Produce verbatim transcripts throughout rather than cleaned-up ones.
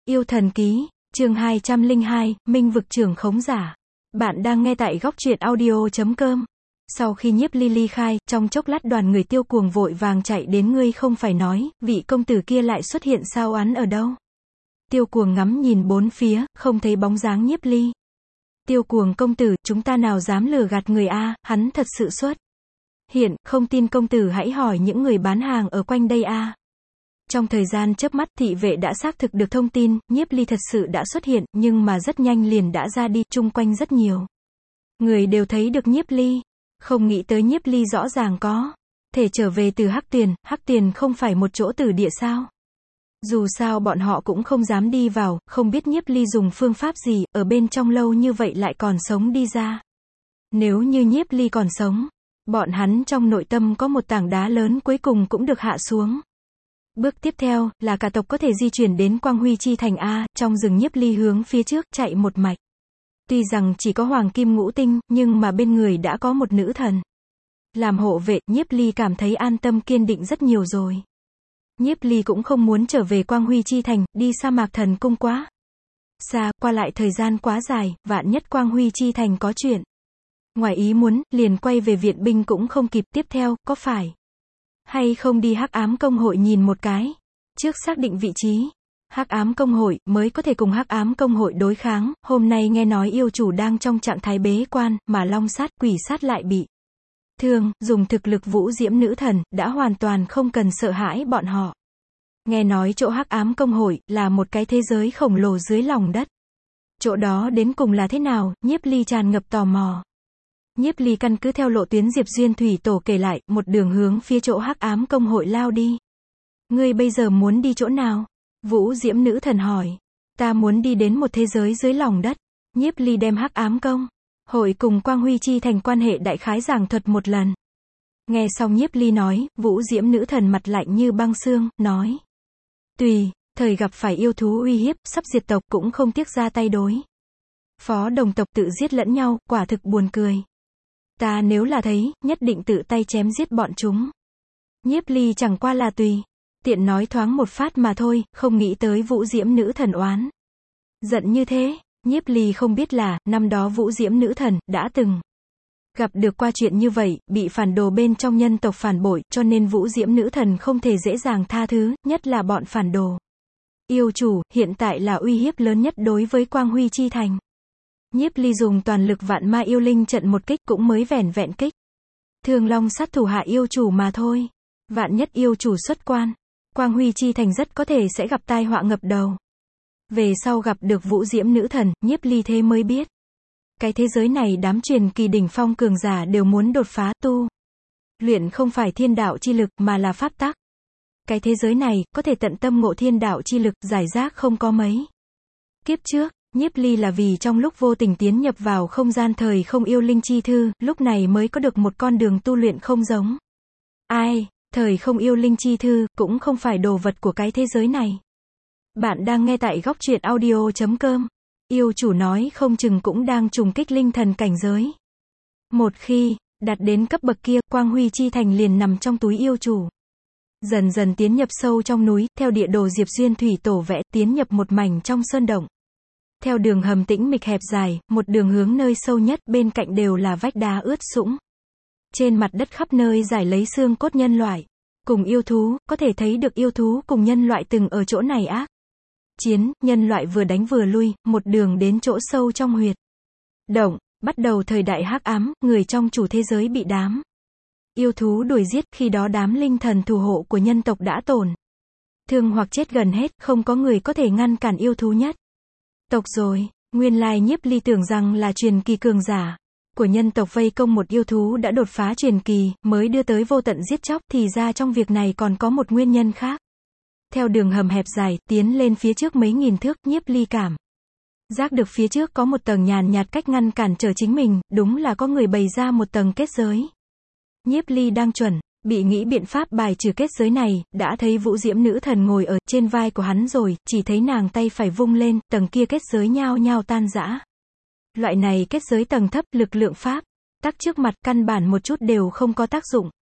Yêu thần ký, chương hai trăm lẻ hai, Minh vực trưởng khống giả. Bạn đang nghe tại góc truyện audio chấm com. Sau khi Nhiếp Ly ly khai, trong chốc lát đoàn người Tiêu Cuồng vội vàng chạy đến. Ngươi không phải nói, vị công tử kia lại xuất hiện sao, án ở đâu? Tiêu Cuồng ngắm nhìn bốn phía, không thấy bóng dáng Nhiếp Ly. Tiêu Cuồng công tử, chúng ta nào dám lừa gạt người a, hắn thật sự xuất hiện, không tin công tử hãy hỏi những người bán hàng ở quanh đây a. Trong thời gian chớp mắt, thị vệ đã xác thực được thông tin, Nhiếp Ly thật sự đã xuất hiện, nhưng mà rất nhanh liền đã ra đi, chung quanh rất nhiều người đều thấy được Nhiếp Ly. Không nghĩ tới Nhiếp Ly rõ ràng có thể trở về từ Hắc Tuyền, Hắc Tuyền không phải một chỗ tử địa sao? Dù sao bọn họ cũng không dám đi vào, không biết Nhiếp Ly dùng phương pháp gì, ở bên trong lâu như vậy lại còn sống đi ra. Nếu như Nhiếp Ly còn sống, bọn hắn trong nội tâm có một tảng đá lớn cuối cùng cũng được hạ xuống. Bước tiếp theo, là cả tộc có thể di chuyển đến Quang Huy Chi Thành A, trong rừng Nhiếp Ly hướng phía trước, chạy một mạch. Tuy rằng chỉ có hoàng kim ngũ tinh, nhưng mà bên người đã có một nữ thần làm hộ vệ, Nhiếp Ly cảm thấy an tâm kiên định rất nhiều rồi. Nhiếp Ly cũng không muốn trở về Quang Huy Chi Thành, đi sa mạc thần cung quá xa, qua lại thời gian quá dài, vạn nhất Quang Huy Chi Thành có chuyện ngoài ý muốn, liền quay về viện binh cũng không kịp. Tiếp theo, có phải hay không đi Hắc Ám Công hội nhìn một cái? Trước xác định vị trí Hắc Ám Công hội, mới có thể cùng Hắc Ám Công hội đối kháng. Hôm nay nghe nói yêu chủ đang trong trạng thái bế quan, mà long sát, quỷ sát lại bị thương, dùng thực lực vũ diễm nữ thần, đã hoàn toàn không cần sợ hãi bọn họ. Nghe nói chỗ Hắc Ám Công hội, là một cái thế giới khổng lồ dưới lòng đất. Chỗ đó đến cùng là thế nào, Nhiếp Ly tràn ngập tò mò. Nhiếp Ly căn cứ theo lộ tuyến Diệp Duyên Thủy Tổ kể lại, một đường hướng phía chỗ Hắc Ám Công hội lao đi. Ngươi bây giờ muốn đi chỗ nào? Vũ diễm nữ thần hỏi. Ta muốn đi đến một thế giới dưới lòng đất. Nhiếp Ly đem Hắc Ám Công hội cùng Quang Huy Chi Thành quan hệ đại khái giảng thuật một lần. Nghe xong Nhiếp Ly nói, vũ diễm nữ thần mặt lạnh như băng xương, nói. Tùy thời gặp phải yêu thú uy hiếp, sắp diệt tộc cũng không tiếc ra tay đối phó, đồng tộc tự giết lẫn nhau, quả thực buồn cười. Ta nếu là thấy, nhất định tự tay chém giết bọn chúng. Nhiếp Ly chẳng qua là tùy tiện nói thoáng một phát mà thôi, không nghĩ tới vũ diễm nữ thần oán giận như thế. Nhiếp Ly không biết là, năm đó vũ diễm nữ thần, đã từng gặp được qua chuyện như vậy, bị phản đồ bên trong nhân tộc phản bội, cho nên vũ diễm nữ thần không thể dễ dàng tha thứ, nhất là bọn phản đồ. Yêu chủ, hiện tại là uy hiếp lớn nhất đối với Quang Huy Chi Thành. Nhiếp Ly dùng toàn lực vạn ma yêu linh trận một kích, cũng mới vẻn vẹn kích thương long sát thủ hạ yêu chủ mà thôi. Vạn nhất yêu chủ xuất quan, Quang Huy Chi Thành rất có thể sẽ gặp tai họa ngập đầu. Về sau gặp được vũ diễm nữ thần, Nhiếp Ly thế mới biết. Cái thế giới này đám truyền kỳ đỉnh phong cường giả đều muốn đột phá tu luyện không phải thiên đạo chi lực, mà là pháp tắc. Cái thế giới này, có thể tận tâm ngộ thiên đạo chi lực, giải rác không có mấy. Kiếp trước, Nhiếp Ly là vì trong lúc vô tình tiến nhập vào không gian thời không yêu linh chi thư, lúc này mới có được một con đường tu luyện không giống ai. Thời không yêu linh chi thư, cũng không phải đồ vật của cái thế giới này. Bạn đang nghe tại góc truyện audio chấm com. Yêu chủ nói không chừng cũng đang trùng kích linh thần cảnh giới. Một khi đạt đến cấp bậc kia, Quang Huy Chi Thành liền nằm trong túi yêu chủ. Dần dần tiến nhập sâu trong núi, theo địa đồ Diệp Duyên Thủy Tổ vẽ, tiến nhập một mảnh trong sơn động. Theo đường hầm tĩnh mịch hẹp dài, một đường hướng nơi sâu nhất, bên cạnh đều là vách đá ướt sũng. Trên mặt đất khắp nơi rải lấy xương cốt nhân loại cùng yêu thú, có thể thấy được yêu thú cùng nhân loại từng ở chỗ này ác chiến, nhân loại vừa đánh vừa lui, một đường đến chỗ sâu trong huyệt động. Bắt đầu thời đại hắc ám, người trong chủ thế giới bị đám yêu thú đuổi giết, khi đó đám linh thần thủ hộ của nhân tộc đã tổn thương hoặc chết gần hết, không có người có thể ngăn cản yêu thú nhất tộc rồi. Nguyên lai Nhiếp Ly tưởng rằng là truyền kỳ cường giả của nhân tộc vây công một yêu thú đã đột phá truyền kỳ, mới đưa tới vô tận giết chóc, thì ra trong việc này còn có một nguyên nhân khác. Theo đường hầm hẹp dài, tiến lên phía trước mấy nghìn thước, Nhiếp Ly cảm giác được phía trước có một tầng nhàn nhạt cách ngăn cản trở chính mình, đúng là có người bày ra một tầng kết giới. Nhiếp Ly đang chuẩn bị nghĩ biện pháp bài trừ kết giới này, đã thấy vũ diễm nữ thần ngồi ở trên vai của hắn rồi, chỉ thấy nàng tay phải vung lên, tầng kia kết giới nhao nhao tan rã. Loại này kết giới tầng thấp, lực lượng pháp tắc trước mặt, căn bản một chút đều không có tác dụng.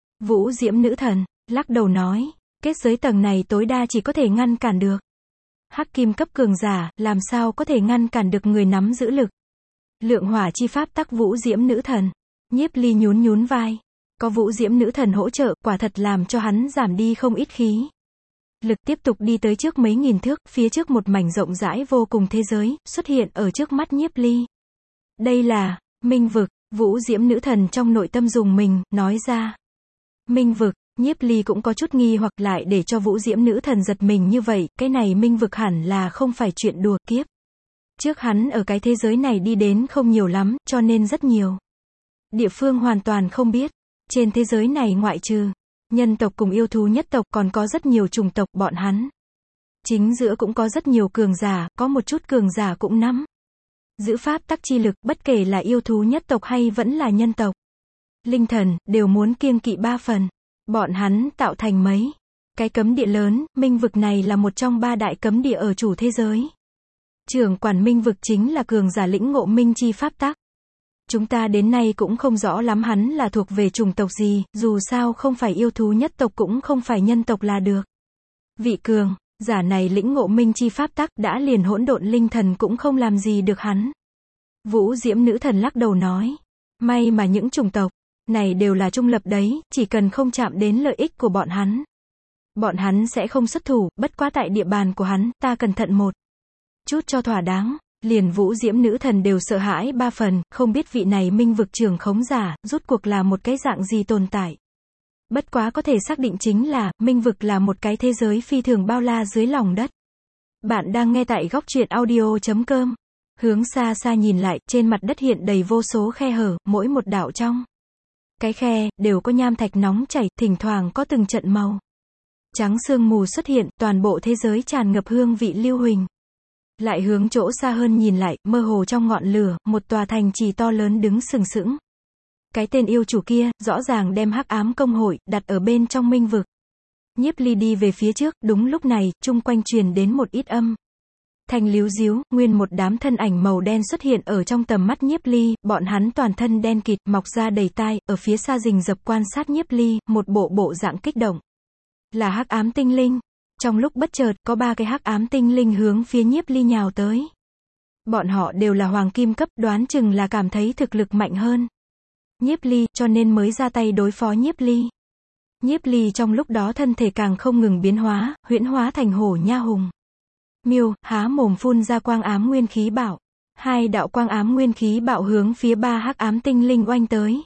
Vũ diễm nữ thần lắc đầu nói, kết giới tầng này tối đa chỉ có thể ngăn cản được Hắc kim cấp cường giả, làm sao có thể ngăn cản được người nắm giữ lực. Lượng hỏa chi pháp tắc vũ diễm nữ thần. Nhiếp Ly nhún nhún vai. Có vũ diễm nữ thần hỗ trợ, quả thật làm cho hắn giảm đi không ít khí. Lực tiếp tục đi tới trước mấy nghìn thước, phía trước một mảnh rộng rãi vô cùng thế giới, xuất hiện ở trước mắt Nhiếp Ly. Đây là, Minh vực, vũ diễm nữ thần trong nội tâm dùng mình, nói ra. Minh vực, Nhiếp Ly cũng có chút nghi hoặc lại để cho vũ diễm nữ thần giật mình như vậy, cái này minh vực hẳn là không phải chuyện đùa kiếp. Trước hắn ở cái thế giới này đi đến không nhiều lắm, cho nên rất nhiều địa phương hoàn toàn không biết. Trên thế giới này ngoại trừ nhân tộc cùng yêu thú nhất tộc còn có rất nhiều chủng tộc bọn hắn. Chính giữa cũng có rất nhiều cường giả, có một chút cường giả cũng nắm giữ pháp tắc chi lực, bất kể là yêu thú nhất tộc hay vẫn là nhân tộc. Linh thần, đều muốn kiêng kỵ ba phần. Bọn hắn tạo thành mấy cái cấm địa lớn, minh vực này là một trong ba đại cấm địa ở chủ thế giới. Trưởng quản minh vực chính là cường giả lĩnh ngộ minh chi pháp tắc. Chúng ta đến nay cũng không rõ lắm hắn là thuộc về chủng tộc gì, dù sao không phải yêu thú nhất tộc cũng không phải nhân tộc là được. Vị cường giả này lĩnh ngộ minh chi pháp tắc, đã liền hỗn độn linh thần cũng không làm gì được hắn. Vũ diễm nữ thần lắc đầu nói. May mà những chủng tộc này đều là trung lập đấy, chỉ cần không chạm đến lợi ích của bọn hắn. Bọn hắn sẽ không xuất thủ, bất quá tại địa bàn của hắn, ta cẩn thận một chút cho thỏa đáng. Liền vũ diễm nữ thần đều sợ hãi ba phần, không biết vị này minh vực trưởng khống giả, rút cuộc là một cái dạng gì tồn tại. Bất quá có thể xác định chính là, minh vực là một cái thế giới phi thường bao la dưới lòng đất. Bạn đang nghe tại góc truyện audio chấm com. Hướng xa xa nhìn lại, trên mặt đất hiện đầy vô số khe hở, mỗi một đạo trong cái khe, đều có nham thạch nóng chảy, thỉnh thoảng có từng trận màu trắng sương mù xuất hiện, toàn bộ thế giới tràn ngập hương vị lưu huỳnh. Lại hướng chỗ xa hơn nhìn lại, mơ hồ trong ngọn lửa, một tòa thành trì to lớn đứng sừng sững. Cái tên yêu chủ kia, rõ ràng đem hắc ám công hội, đặt ở bên trong minh vực. Nhiếp Ly đi về phía trước, đúng lúc này, chung quanh truyền đến một ít âm thanh líu díu, nguyên một đám thân ảnh màu đen xuất hiện ở trong tầm mắt Nhiếp Ly, bọn hắn toàn thân đen kịt, mọc ra đầy tai, ở phía xa rình rập quan sát Nhiếp Ly, một bộ bộ dạng kích động. Là hắc ám tinh linh. Trong lúc bất chợt, có ba cái hắc ám tinh linh hướng phía Nhiếp Ly nhào tới. Bọn họ đều là hoàng kim cấp, đoán chừng là cảm thấy thực lực mạnh hơn Nhiếp Ly, cho nên mới ra tay đối phó Nhiếp Ly. Nhiếp Ly trong lúc đó thân thể càng không ngừng biến hóa, huyễn hóa thành hổ nha hùng. Miêu, há mồm phun ra quang ám nguyên khí bạo. Hai đạo quang ám nguyên khí bạo hướng phía ba hắc ám tinh linh oanh tới.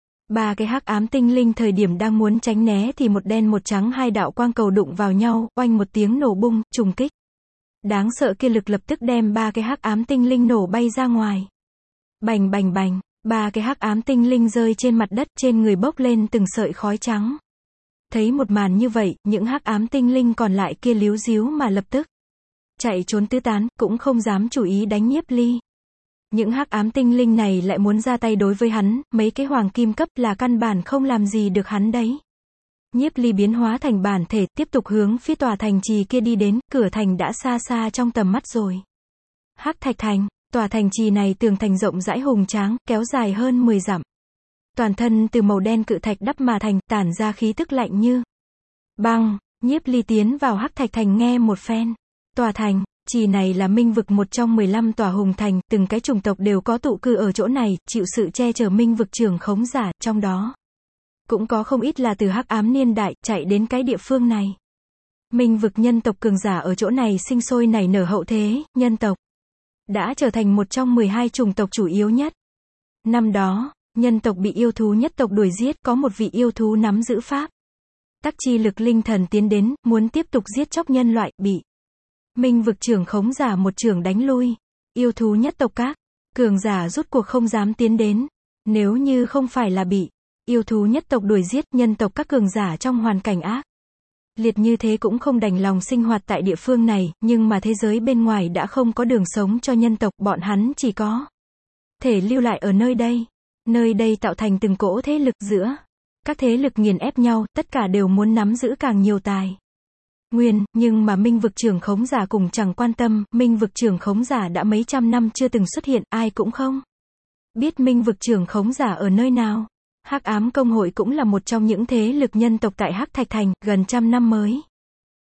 Ba cái hắc ám tinh linh thời điểm đang muốn tránh né thì một đen một trắng hai đạo quang cầu đụng vào nhau, oanh một tiếng nổ bung, trùng kích. Đáng sợ kia lực lập tức đem ba cái hắc ám tinh linh nổ bay ra ngoài. Bành bành bành, ba cái hắc ám tinh linh rơi trên mặt đất, trên người bốc lên từng sợi khói trắng. Thấy một màn như vậy, những hắc ám tinh linh còn lại kia líu díu mà lập tức chạy trốn tứ tán, cũng không dám chủ ý đánh Nhiếp Ly. Những hắc ám tinh linh này lại muốn ra tay đối với hắn, mấy cái hoàng kim cấp là căn bản không làm gì được hắn đấy. Nhiếp Ly biến hóa thành bản thể, tiếp tục hướng phía tòa thành trì kia đi đến, cửa thành đã xa xa trong tầm mắt rồi. Hắc Thạch Thành, tòa thành trì này tường thành rộng rãi hùng tráng, kéo dài hơn mười dặm. Toàn thân từ màu đen cự thạch đắp mà thành, tản ra khí tức lạnh như băng. Nhiếp Ly tiến vào Hắc Thạch Thành nghe một phen. Tòa thành trì này là minh vực một trong mười lăm tòa hùng thành, từng cái chủng tộc đều có tụ cư ở chỗ này, chịu sự che chở minh vực trưởng khống giả, trong đó cũng có không ít là từ hắc ám niên đại, chạy đến cái địa phương này. Minh vực nhân tộc cường giả ở chỗ này sinh sôi nảy nở hậu thế, nhân tộc đã trở thành một trong mười hai chủng tộc chủ yếu nhất. Năm đó, nhân tộc bị yêu thú nhất tộc đuổi giết, có một vị yêu thú nắm giữ pháp tắc chi lực linh thần tiến đến, muốn tiếp tục giết chóc nhân loại, bị minh vực trưởng khống giả một trưởng đánh lui. Yêu thú nhất tộc các cường giả rút cuộc không dám tiến đến. Nếu như không phải là bị yêu thú nhất tộc đuổi giết, nhân tộc các cường giả trong hoàn cảnh ác liệt như thế cũng không đành lòng sinh hoạt tại địa phương này, nhưng mà thế giới bên ngoài đã không có đường sống cho nhân tộc, bọn hắn chỉ có thể lưu lại ở nơi đây. Nơi đây tạo thành từng cỗ thế lực giữa các thế lực nghiền ép nhau, tất cả đều muốn nắm giữ càng nhiều tài nguyên, nhưng mà minh vực trưởng khống giả cùng chẳng quan tâm, minh vực trưởng khống giả đã mấy trăm năm chưa từng xuất hiện, ai cũng không biết minh vực trưởng khống giả ở nơi nào. Hắc ám công hội cũng là một trong những thế lực nhân tộc tại Hắc Thạch Thành, gần trăm năm mới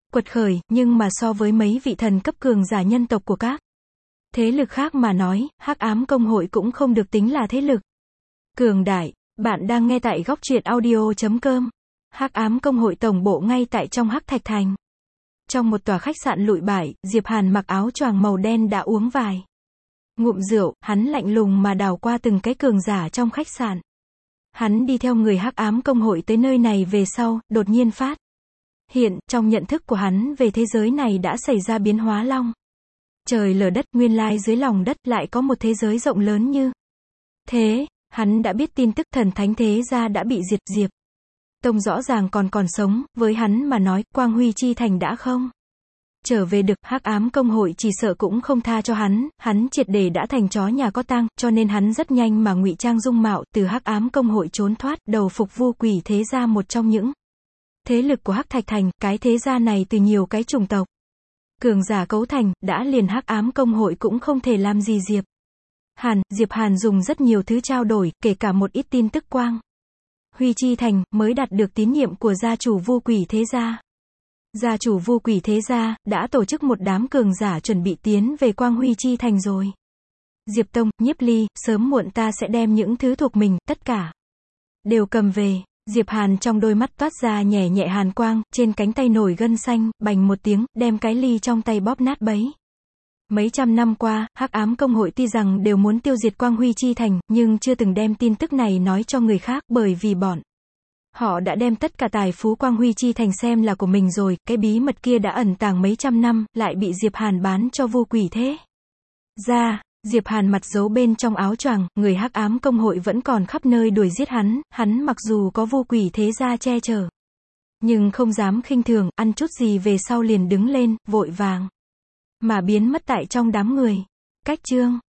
quật khởi, nhưng mà so với mấy vị thần cấp cường giả nhân tộc của các thế lực khác mà nói, Hắc Ám Công hội cũng không được tính là thế lực cường đại. Bạn đang nghe tại góc truyện audio.com. Hắc Ám Công hội tổng bộ ngay tại trong Hắc Thạch Thành. Trong một tòa khách sạn lụi bại, Diệp Hàn mặc áo choàng màu đen đã uống vài ngụm rượu, hắn lạnh lùng mà đảo qua từng cái cường giả trong khách sạn. Hắn đi theo người Hắc Ám Công hội tới nơi này về sau, đột nhiên phát hiện, trong nhận thức của hắn về thế giới này đã xảy ra biến hóa long trời lở đất, nguyên lai dưới lòng đất lại có một thế giới rộng lớn như thế. Hắn đã biết tin tức thần thánh thế gia đã bị diệt, Diệp Tông rõ ràng còn còn sống, với hắn mà nói, Quang Huy Chi Thành đã không trở về được, Hắc Ám Công hội chỉ sợ cũng không tha cho hắn, hắn triệt để đã thành chó nhà có tang, cho nên hắn rất nhanh mà ngụy trang dung mạo, từ Hắc Ám Công hội trốn thoát, đầu phục Vu Quỷ thế gia, một trong những thế lực của Hắc Thạch Thành. Cái thế gia này từ nhiều cái chủng tộc cường giả cấu thành, đã liền Hắc Ám Công hội cũng không thể làm gì Diệp Hàn. Diệp Hàn dùng rất nhiều thứ trao đổi, kể cả một ít tin tức Quang Huy Chi Thành, mới đạt được tín nhiệm của gia chủ Vu Quỷ thế gia. Gia chủ Vu Quỷ thế gia đã tổ chức một đám cường giả chuẩn bị tiến về Quang Huy Chi Thành rồi. Diệp Tông, Nhiếp Ly, sớm muộn ta sẽ đem những thứ thuộc mình, tất cả đều cầm về. Diệp Hàn trong đôi mắt toát ra nhẹ nhẹ hàn quang, trên cánh tay nổi gân xanh, bành một tiếng, đem cái ly trong tay bóp nát bấy. Mấy trăm năm qua, Hắc Ám Công hội tuy rằng đều muốn tiêu diệt Quang Huy Chi Thành, nhưng chưa từng đem tin tức này nói cho người khác, bởi vì bọn họ đã đem tất cả tài phú Quang Huy Chi Thành xem là của mình rồi, cái bí mật kia đã ẩn tàng mấy trăm năm, lại bị Diệp Hàn bán cho Vu Quỷ thế gia. Diệp Hàn mặt giấu bên trong áo choàng, người Hắc Ám Công hội vẫn còn khắp nơi đuổi giết hắn, hắn mặc dù có Vu Quỷ thế gia che chở, nhưng không dám khinh thường, ăn chút gì về sau liền đứng lên, vội vàng mà biến mất tại trong đám người. Cách chương